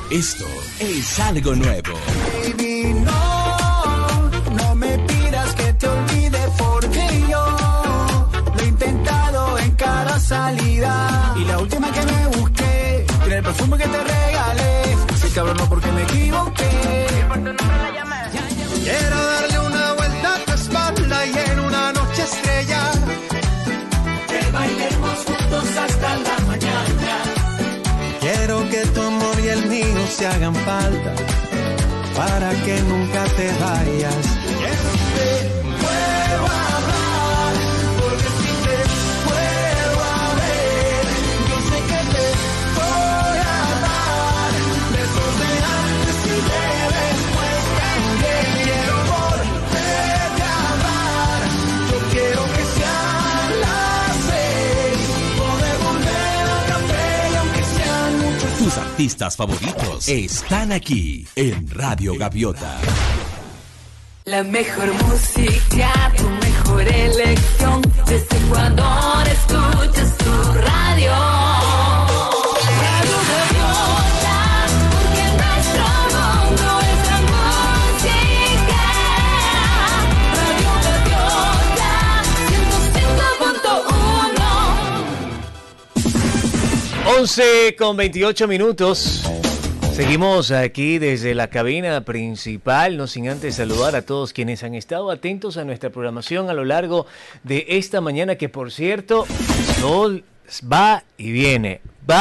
Esto es algo nuevo. Baby, no me pidas que te olvide porque yo lo he intentado en cada salida. Y la última que me busqué, tiene el perfume que te regalé. Así cabrón, no porque me equivoqué. Quiero darle una vuelta a tu espalda y en una noche estrella que bailemos juntos hasta la mañana. Quiero que tu amor y el mío se hagan falta para que nunca te vayas. Te puedo hablar, porque si te puedo ver, yo sé que te voy a dar besos de antes y de después también. Quiero volverte a amar, yo quiero que sean las 6, poder volver al café y aunque sean muchos. Tus artistas favoritos están aquí en Radio Gaviota. La mejor música, tu mejor elección, desde Ecuador escuchas tu radio. Radio Gaviota, porque nuestro mundo es la música. Radio Gaviota, 105.1. 11:28. Seguimos aquí desde la cabina principal, no sin antes saludar a todos quienes han estado atentos a nuestra programación a lo largo de esta mañana, que por cierto, sol va y viene,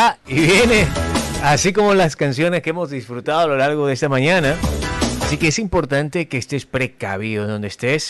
así como las canciones que hemos disfrutado a lo largo de esta mañana. Así que es importante que estés precavido donde estés.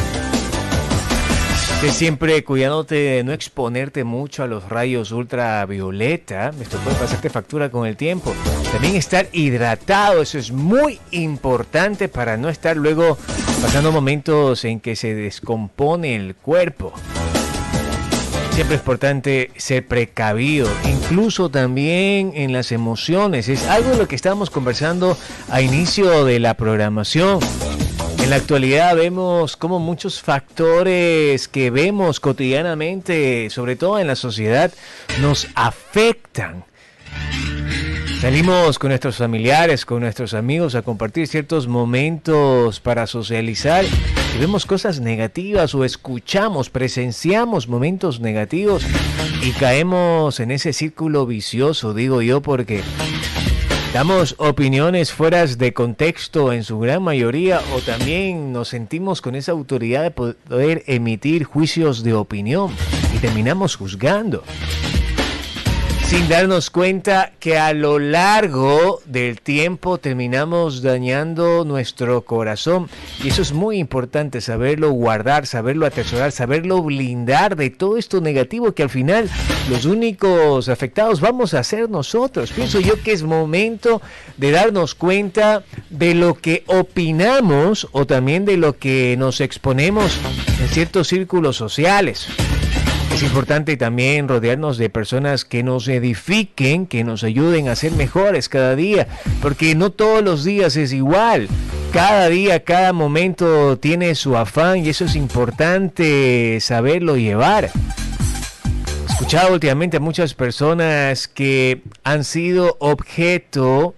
Siempre cuidándote de no exponerte mucho a los rayos ultravioleta. Esto puede pasarte factura con el tiempo. También estar hidratado, eso es muy importante para no estar luego pasando momentos en que se descompone el cuerpo. Siempre es importante ser precavido, incluso también en las emociones. Es algo de lo que estábamos conversando a inicio de la programación. En la actualidad vemos como muchos factores que vemos cotidianamente, sobre todo en la sociedad, nos afectan. Salimos con nuestros familiares, con nuestros amigos a compartir ciertos momentos para socializar y vemos cosas negativas o escuchamos, presenciamos momentos negativos y caemos en ese círculo vicioso, digo yo, porque damos opiniones fuera de contexto en su gran mayoría, o también nos sentimos con esa autoridad de poder emitir juicios de opinión y terminamos juzgando, sin darnos cuenta que a lo largo del tiempo terminamos dañando nuestro corazón. Y eso es muy importante, saberlo guardar, saberlo atesorar, saberlo blindar de todo esto negativo, que al final los únicos afectados vamos a ser nosotros. Pienso yo que es momento de darnos cuenta de lo que opinamos o también de lo que nos exponemos en ciertos círculos sociales. Es importante también rodearnos de personas que nos edifiquen, que nos ayuden a ser mejores cada día, porque no todos los días es igual. Cada día, cada momento tiene su afán y eso es importante saberlo llevar. He escuchado últimamente a muchas personas que han sido objeto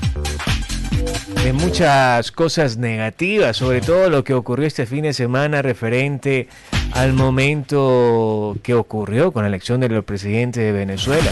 de muchas cosas negativas, sobre todo lo que ocurrió este fin de semana referente al momento que ocurrió con la elección del presidente de Venezuela.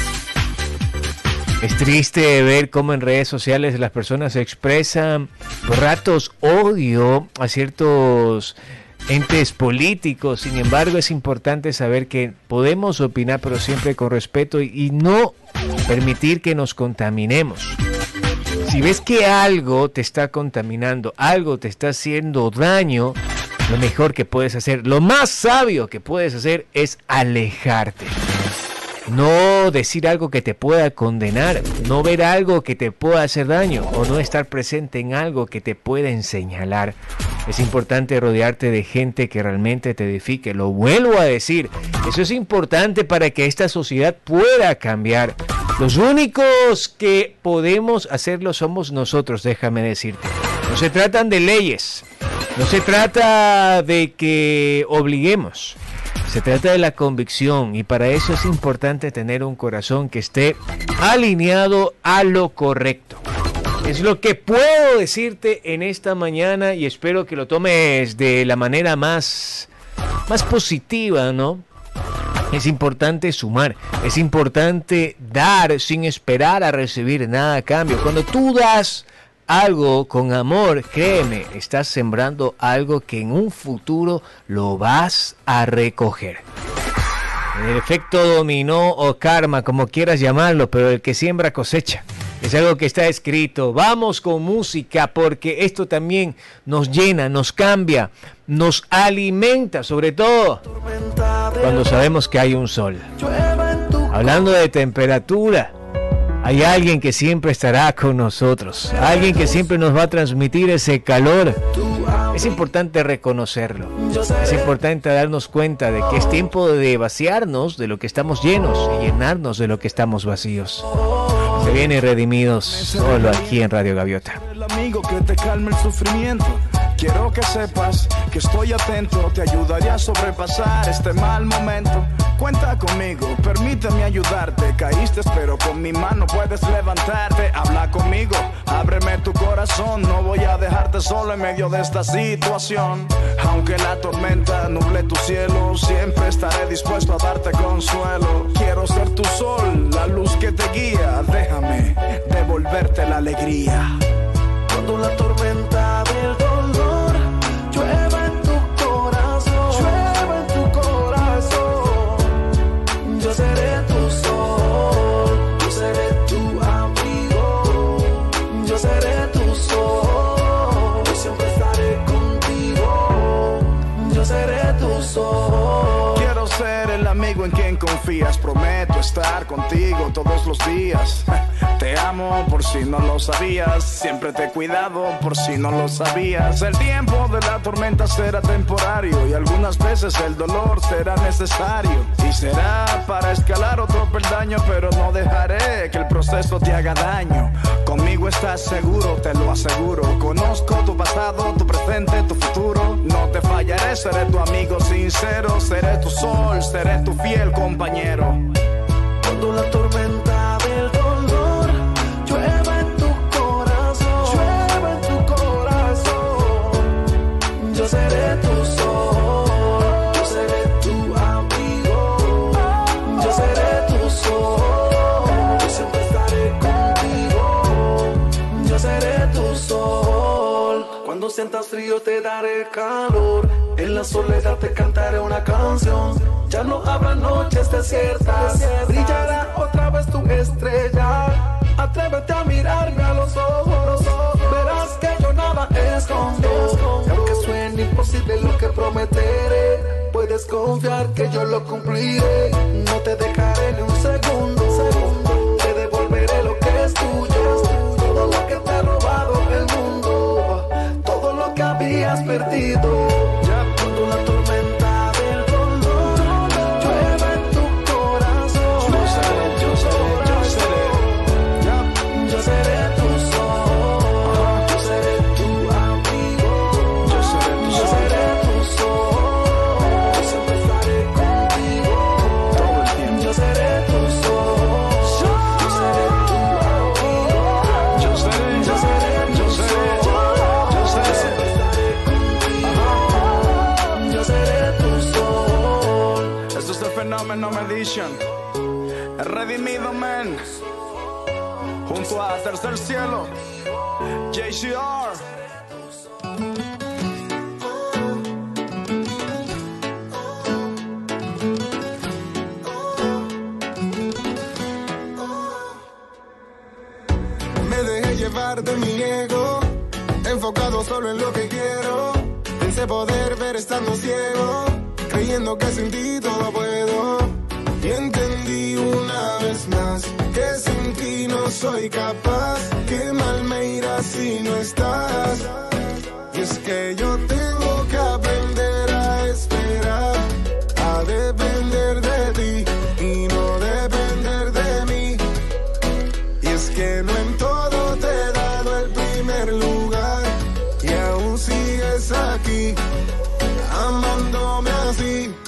Es triste ver cómo en redes sociales las personas expresan por ratos odio a ciertos entes políticos. Sin embargo, es importante saber que podemos opinar, pero siempre con respeto y no permitir que nos contaminemos. Si ves que algo te está contaminando, algo te está haciendo daño, lo mejor que puedes hacer, lo más sabio que puedes hacer es alejarte. No decir algo que te pueda condenar, no ver algo que te pueda hacer daño o no estar presente en algo que te pueda señalar. Es importante rodearte de gente que realmente te edifique. Lo vuelvo a decir, eso es importante para que esta sociedad pueda cambiar. Los únicos que podemos hacerlo somos nosotros, déjame decirte. No se tratan de leyes, no se trata de que obliguemos. Se trata de la convicción y para eso es importante tener un corazón que esté alineado a lo correcto. Es lo que puedo decirte en esta mañana y espero que lo tomes de la manera más positiva, ¿no? Es importante sumar, es importante dar sin esperar a recibir nada a cambio. Cuando tú das algo con amor, créeme, estás sembrando algo que en un futuro lo vas a recoger. El efecto dominó o karma, como quieras llamarlo, pero el que siembra cosecha. Es algo que está escrito. Vamos con música porque esto también nos llena, nos cambia, nos alimenta, sobre todo cuando sabemos que hay un sol. Hablando de temperatura, hay alguien que siempre estará con nosotros, alguien que siempre nos va a transmitir ese calor. Es importante reconocerlo, es importante darnos cuenta de que es tiempo de vaciarnos de lo que estamos llenos y llenarnos de lo que estamos vacíos. Se viene Redimidos solo aquí en Radio Gaviota. El amigo que te calme el sufrimiento. Quiero que sepas que estoy atento, te ayudaré a sobrepasar este mal momento. Cuenta conmigo, permíteme ayudarte. Caíste, pero con mi mano puedes levantarte. Habla conmigo, ábreme tu corazón. No voy a dejarte solo en medio de esta situación. Aunque la tormenta nuble tu cielo, siempre estaré dispuesto a darte consuelo. Quiero ser tu sol, la luz que te guía. Déjame devolverte la alegría. Cuando la tormenta del dolor llueva en tu corazón, llueva en tu corazón, yo seré tu sol, yo seré tu amigo, yo seré tu sol, yo siempre estaré contigo, yo seré tu sol. Quiero ser el amigo en quien confías, prometo estar contigo todos los días. Te amo por si no lo sabías, siempre te he cuidado por si no lo sabías. El tiempo de la tormenta será temporario y algunas veces el dolor será necesario. Y será para escalar otro peldaño, pero no dejaré que el proceso te haga daño. Conmigo estás seguro, te lo aseguro. Conozco tu pasado, tu presente, tu futuro. No te fallaré, seré tu amigo sincero. Seré tu sol, seré tu fiel compañero. Cuando la tormenta del dolor llueva en tu corazón, llueva en tu corazón, yo seré tu sol, yo seré tu amigo, yo seré tu sol, yo siempre estaré contigo, yo seré tu sol. Cuando sientas frío te daré calor, en la soledad te cantaré una canción. Ya no habrá noches desiertas, brillará otra vez tu estrella. Atrévete a mirarme a los ojos, verás que yo nada escondo. Y aunque suene imposible lo que prometeré, puedes confiar que yo lo cumpliré. No te dejaré ni un segundo, te devolveré lo que es tuyo. Todo lo que te ha robado el mundo, todo lo que habías perdido. Ya cuando la tormenta del dolor llueva en tu corazón, yo seré tu sol, yo seré tu amigo, yo seré tu sol, yo siempre estaré contigo todo el tiempo. Yo seré tu sol, yo seré tu amigo, yo seré tu sol, yo siempre estaré contigo, yo seré tu sol. Esto es el Fenómeno Medition, el Redimido Man, junto a Tercer Cielo, JCR. Me dejé llevar de mi ego, enfocado solo en lo que quiero. Pensé poder ver estando ciego, creyendo que sin ti todo puedo. Y entendí una vez más que sin ti no soy capaz. Qué mal me irá si no estás. Y es que yo tengo que aprender a esperar, a depender de ti y no depender de mí. Y es que no en todo te he dado el primer lugar y aún sigues aquí amándome así.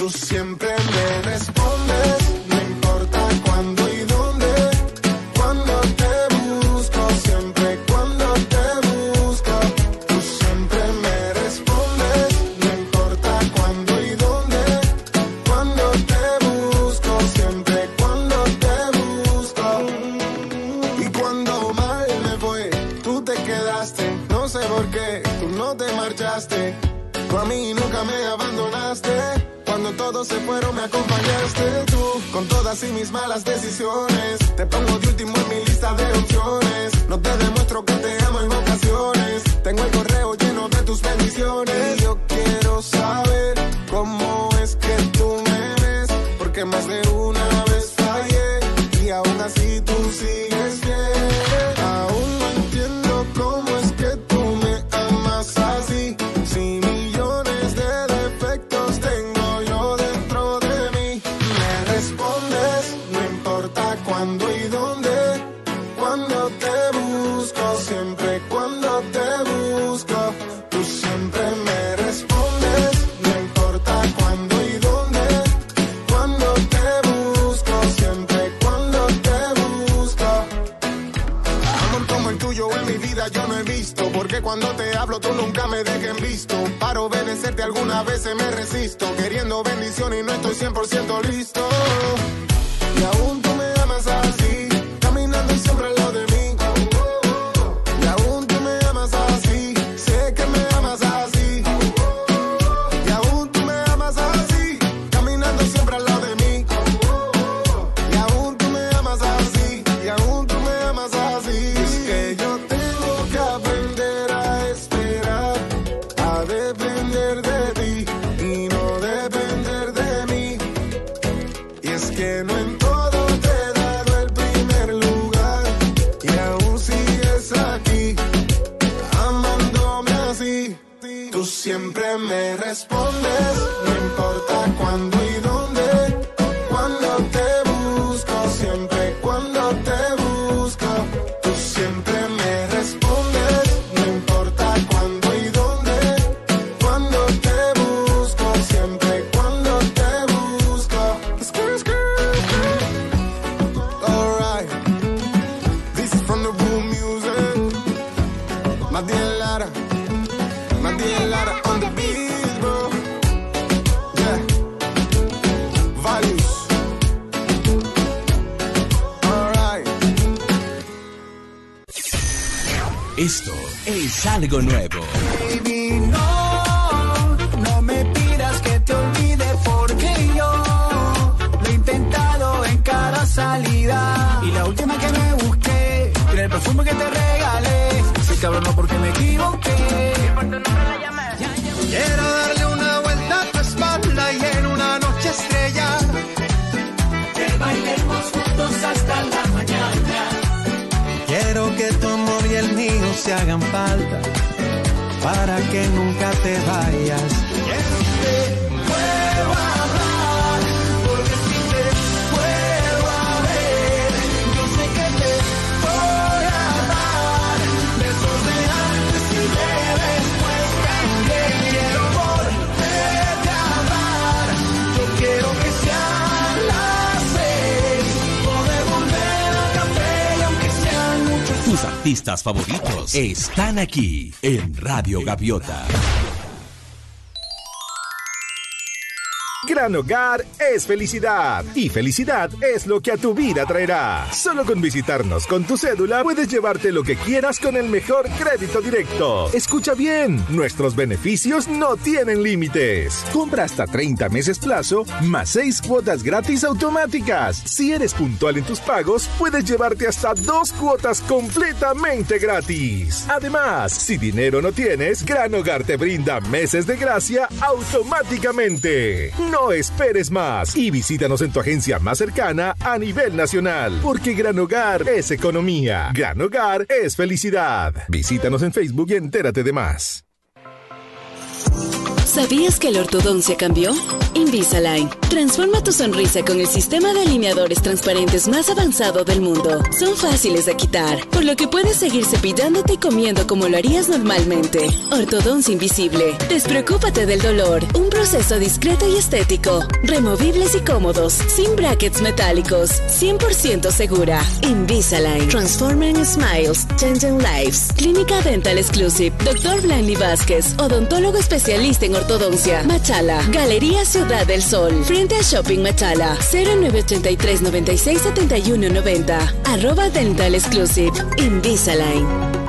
Tú siempre me respondes, no importa cuándo y dónde. Cuando te busco, siempre cuando te busco. Tú siempre me respondes, no importa cuándo y dónde. Cuando te busco, siempre cuando te busco. Y cuando mal me fue, tú te quedaste. No sé por qué, tú no te marchaste. Tú a mí nunca me abandonaste. Cuando todos se fueron me acompañaste tú. Con todas y mis malas decisiones, te pongo de último en mi lista de opciones. No te demuestro que te amo en ocasiones. Tengo el correo lleno de tus bendiciones. Y yo quiero saber cómo es que tú me ves, porque más de una vez fallé y aún así tú sigues fiel. Aún no entiendo cómo es que tú me amas así. Si millones de defectos tengo yo dentro de mí. Me respondes, no importa cuándo y dónde. Cuando te busco, siempre cuando te busco. Tú siempre me respondes, no importa cuándo y dónde. Cuando te busco, siempre cuando te busco. Amor como el tuyo en mi vida yo no he visto, porque cuando te hablo tú nunca me dejes en visto. Para obedecerte algunas veces me resisto, queriendo bendición y no estoy 100% listo. Y aún tú me amas así, caminando siempre al lado de mí. Y aún tú me amas así, sé que me amas así. Y aún tú me amas así, caminando siempre al lado de mí. Y aún tú me amas así, y aún tú me amas así. Es que yo tengo que aprender a esperar, a depender de ti y no depender de mí. Y es que no en todo te he dado el primer lugar y aún sigues aquí, amándome así. Tú siempre me respondes, no importa cuándo y dónde. Cuando te busco, siempre cuando te busco. Tú siempre me respondes, no importa cuándo y dónde. Cuando te busco, siempre cuando te busco. Alright, this is from the Boom Music. Madiel Lara on the beat, bro. Yeah, values. Alright. Esto es algo nuevo. Baby, no me pidas que te olvide, porque yo lo he intentado en cada salida. Y la última que me busqué, era el perfume que te regalé. Sí, cabrón, no, porque me equivoqué. Quiero darle una vuelta a tu espalda y en una noche estrella Que bailemos juntos hasta la mañana. quiero que tu amor y el mío se hagan falta para que nunca te vayas. Quiero que puedo hablar, porque si te puedo ver, yo sé que te voy a dar besos de antes y de después también. Quiero volverte a amar, yo quiero que sean las 6, poder volver al café y aunque sean muchos. Tus artistas favoritos están aquí en Radio Gaviota. Gran Hogar es felicidad y felicidad es lo que a tu vida traerá. Solo con visitarnos con tu cédula puedes llevarte lo que quieras con el mejor crédito directo. Escucha bien, nuestros beneficios no tienen límites. Compra hasta 30 meses plazo más 6 cuotas gratis automáticas. Si eres puntual en tus pagos, puedes llevarte hasta 2 cuotas completamente gratis. Además, si dinero no tienes, Gran Hogar te brinda meses de gracia automáticamente. No esperes más y visítanos en tu agencia más cercana a nivel nacional, porque Gran Hogar es economía. Gran Hogar es felicidad. Visítanos en Facebook y entérate de más. ¿Sabías que la ortodoncia cambió? Invisalign. Transforma tu sonrisa con el sistema de alineadores transparentes más avanzado del mundo. Son fáciles de quitar, por lo que puedes seguir cepillándote y comiendo como lo harías normalmente. Ortodoncia invisible. Despreocúpate del dolor. Un proceso discreto y estético. Removibles y cómodos. Sin brackets metálicos. 100% segura. Invisalign. Transforming Smiles. Changing Lives. Clínica Dental Exclusive. Dr. Blanley Vázquez. Odontólogo especialista en ortodoncia. Machala. Galería Ciudad del Sol. Frente a Shopping Machala. 0983 96 71 90. @Dental Exclusive. Invisalign.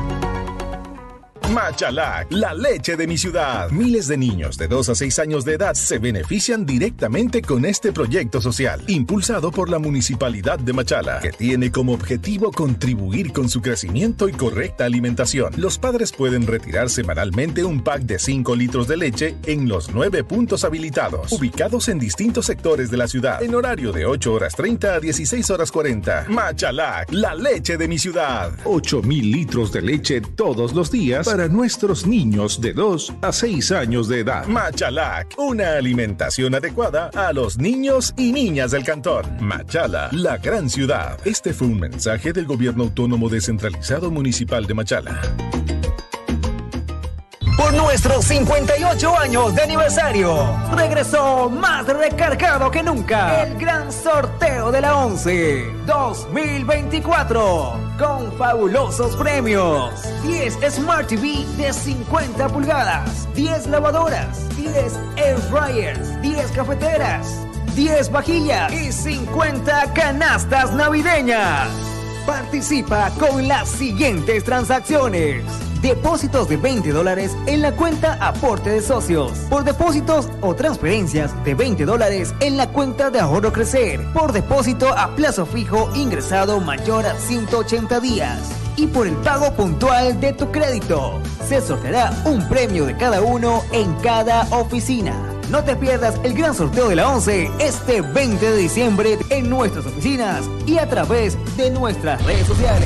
Machalac, la leche de mi ciudad. Miles de niños de 2 a 6 años de edad se benefician directamente con este proyecto social, impulsado por la Municipalidad de Machala, que tiene como objetivo contribuir con su crecimiento y correcta alimentación. Los padres pueden retirar semanalmente un pack de 5 litros de leche en los 9 puntos habilitados, ubicados en distintos sectores de la ciudad, en horario de 8:30 a 16:40. Machalac, la leche de mi ciudad. 8,000 litros de leche todos los días para nuestros niños de 2 a 6 años de edad. Machalac, una alimentación adecuada a los niños y niñas del cantón. Machala, la gran ciudad. Este fue un mensaje del Gobierno Autónomo Descentralizado Municipal de Machala. Por nuestros 58 años de aniversario, regresó más recargado que nunca el gran sorteo de la 11 2024 con fabulosos premios: 10 Smart TV de 50 pulgadas, 10 lavadoras, 10 air fryers, 10 cafeteras, 10 vajillas y 50 canastas navideñas. Participa con las siguientes transacciones: depósitos de $20 en la cuenta Aporte de Socios, por depósitos o transferencias de $20 en la cuenta de Ahorro Crecer, por depósito a plazo fijo ingresado mayor a 180 días y por el pago puntual de tu crédito. Se sorteará un premio de cada uno en cada oficina. No te pierdas el gran sorteo de la 11 este 20 de diciembre en nuestras oficinas y a través de nuestras redes sociales.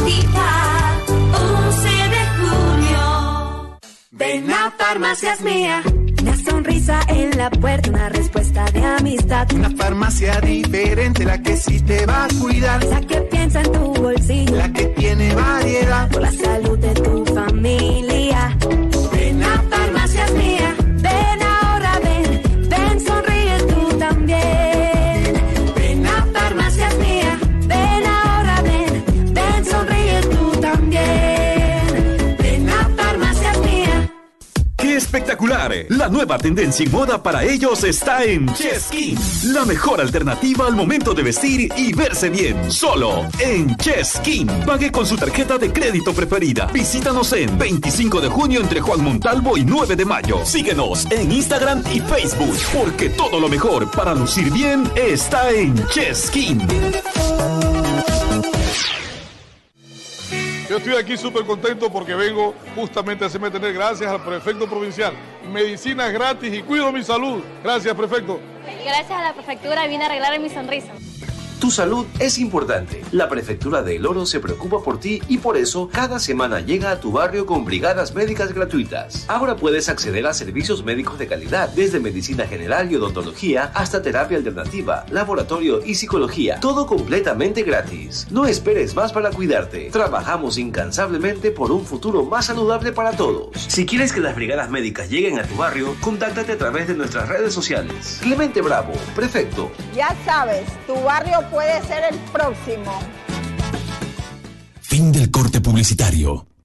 11 de junio. Ven a Farmacias Mía. Una sonrisa en la puerta, una respuesta de amistad. Una farmacia diferente, la que sí te va a cuidar. Esa que piensa en tu bolsillo, la que tiene variedad. Por la salud de tu familia. Ven a Farmacias Mía. Ven ahora, ven, sonríe tú también. Ven a Farmacias Mía. Ven ahora, ven, sonríe tú también. Ven a Farmacias Mía. ¡Qué espectacular! La nueva tendencia en moda para ellos está en Cheskin, la mejor alternativa al momento de vestir y verse bien. Solo en Cheskin. Pague con su tarjeta de crédito preferida. Visítanos en 25 de junio entre Juan Montalvo y 9 de mayo. Síguenos en Instagram y Facebook, porque todo lo mejor para lucir bien está en Cheskin. Yo estoy aquí súper contento porque vengo justamente a hacerme tener gracias al prefecto provincial. Medicinas gratis y cuido mi salud. Gracias, prefecto. Gracias a la prefectura vine a arreglar mi sonrisa. Tu salud es importante. La Prefectura de El Oro se preocupa por ti y por eso cada semana llega a tu barrio con brigadas médicas gratuitas. Ahora puedes acceder a servicios médicos de calidad, desde medicina general y odontología hasta terapia alternativa, laboratorio y psicología. Todo completamente gratis. No esperes más para cuidarte. Trabajamos incansablemente por un futuro más saludable para todos. Si quieres que las brigadas médicas lleguen a tu barrio, contáctate a través de nuestras redes sociales. Clemente Bravo, prefecto. Ya sabes, tu barrio puede ser el próximo. Fin del corte publicitario.